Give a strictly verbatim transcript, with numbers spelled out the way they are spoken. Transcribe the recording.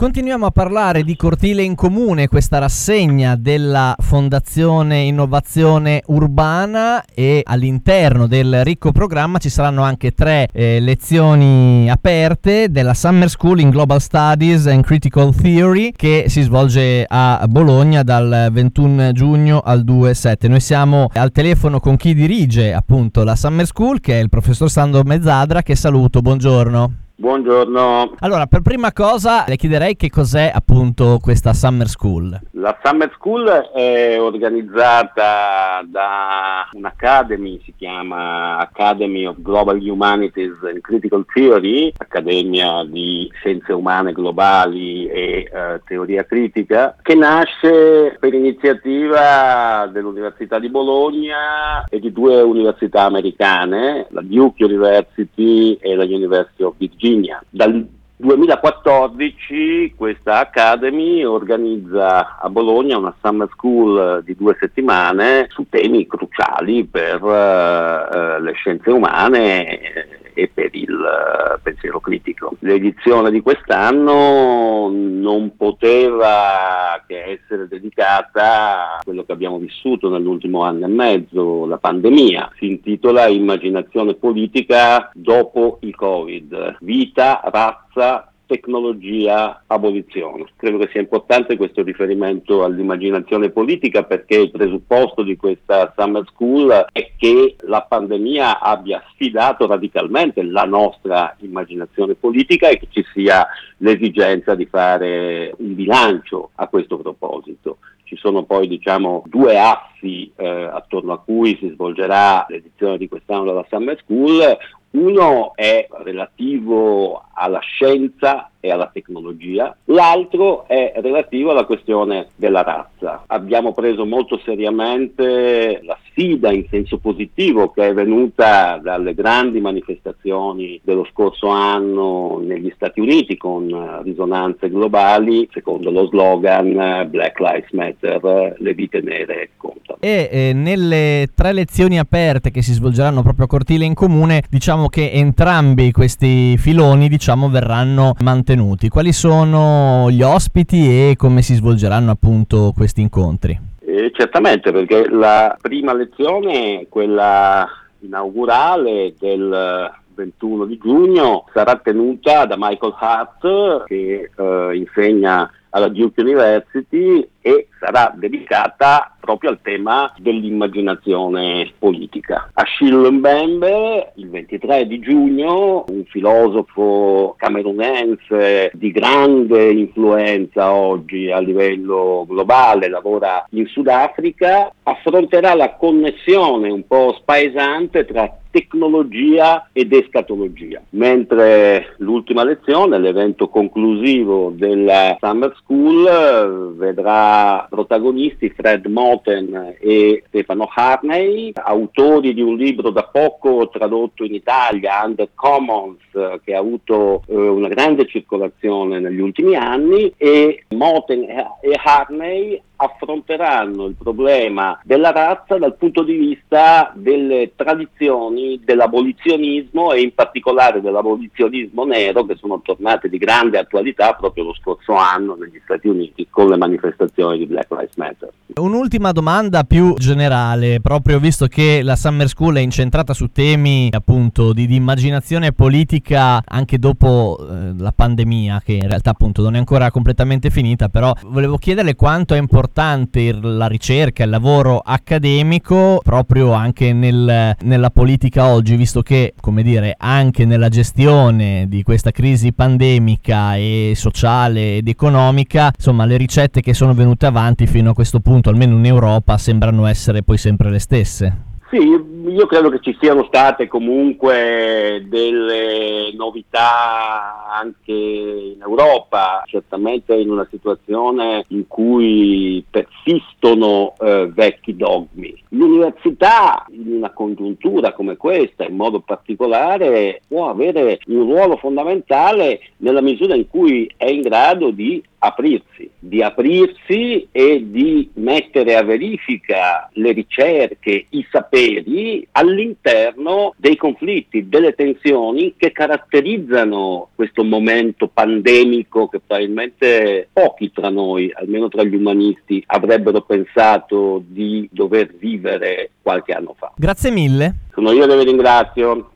Continuiamo a parlare di Cortile in Comune, questa rassegna della Fondazione Innovazione Urbana, e all'interno del ricco programma ci saranno anche tre eh, lezioni aperte della Summer School in Global Studies and Critical Theory, che si svolge a Bologna dal ventuno giugno al due sette. Noi siamo al telefono con chi dirige appunto la Summer School, che è il professor Sandro Mezzadra, che saluto. Buongiorno. Buongiorno. Allora, per prima cosa le chiederei che cos'è appunto questa Summer School. La Summer School è organizzata da un'Academy, si chiama Academy of Global Humanities and Critical Theory, Accademia di Scienze Umane Globali e eh, Teoria Critica, che nasce per iniziativa dell'Università di Bologna e di due università americane, la Duke University e la University of Virginia. Dal duemilaquattordici questa Academy organizza a Bologna una Summer School di due settimane su temi cruciali per uh, le scienze umane e per il uh, pensiero critico. L'edizione di quest'anno non poteva che essere dedicata a quello che abbiamo vissuto nell'ultimo anno e mezzo, la pandemia. Si intitola Immaginazione politica dopo il Covid, vita, razza, tecnologia, abolizione. Credo che sia importante questo riferimento all'immaginazione politica, perché il presupposto di questa Summer School è che la pandemia abbia sfidato radicalmente la nostra immaginazione politica e che ci sia l'esigenza di fare un bilancio a questo proposito. Ci sono poi diciamo due assi eh, attorno a cui si svolgerà l'edizione di quest'anno della Summer School. Uno è relativo alla scienza e alla tecnologia, l'altro è relativo alla questione della razza. Abbiamo preso molto seriamente la sfida in senso positivo che è venuta dalle grandi manifestazioni dello scorso anno negli Stati Uniti, con risonanze globali, secondo lo slogan Black Lives Matter, le vite nere contano. E eh, nelle tre lezioni aperte che si svolgeranno proprio a Cortile in Comune, diciamo che entrambi questi filoni diciamo verranno mantenuti. Quali sono gli ospiti e come si svolgeranno appunto questi incontri? Eh, certamente, perché la prima lezione, quella inaugurale del ventuno di giugno, sarà tenuta da Michael Hart, che eh, insegna alla Duke University, e sarà dedicata proprio al tema dell'immaginazione politica. Achille Mbembe, il ventitré di giugno, un filosofo camerunense di grande influenza oggi a livello globale, lavora in Sudafrica, affronterà la connessione un po' spaesante tra tecnologia ed escatologia, mentre l'ultima lezione, l'evento conclusivo della Summer School, vedrà protagonisti Fred Moten e Stefano Harney, autori di un libro da poco tradotto in Italia, Under Commons, che ha avuto eh, una grande circolazione negli ultimi anni, e Moten e Harney affronteranno il problema della razza dal punto di vista delle tradizioni dell'abolizionismo, e in particolare dell'abolizionismo nero, che sono tornate di grande attualità proprio lo scorso anno negli Stati Uniti con le manifestazioni di Black Lives Matter. Un'ultima domanda più generale, proprio visto che la Summer School è incentrata su temi appunto di, di immaginazione politica anche dopo eh, la pandemia, che in realtà appunto non è ancora completamente finita, però volevo chiederle quanto è importante la ricerca, il lavoro accademico proprio anche nel, nella politica oggi, visto che, come dire, anche nella gestione di questa crisi pandemica e sociale ed economica, insomma, le ricette che sono venute avanti fino a questo punto, almeno in Europa, sembrano essere poi sempre le stesse. Sì, io credo che ci siano state comunque delle novità anche in Europa, certamente in una situazione in cui persistono eh, vecchi dogmi. L'università, in una congiuntura come questa, in modo particolare, può avere un ruolo fondamentale nella misura in cui è in grado di aprirsi, di aprirsi e di mettere a verifica le ricerche, i saperi all'interno dei conflitti, delle tensioni che caratterizzano questo momento pandemico che probabilmente pochi tra noi, almeno tra gli umanisti, avrebbero pensato di dover vivere qualche anno fa. Grazie mille. Sono io che vi ringrazio.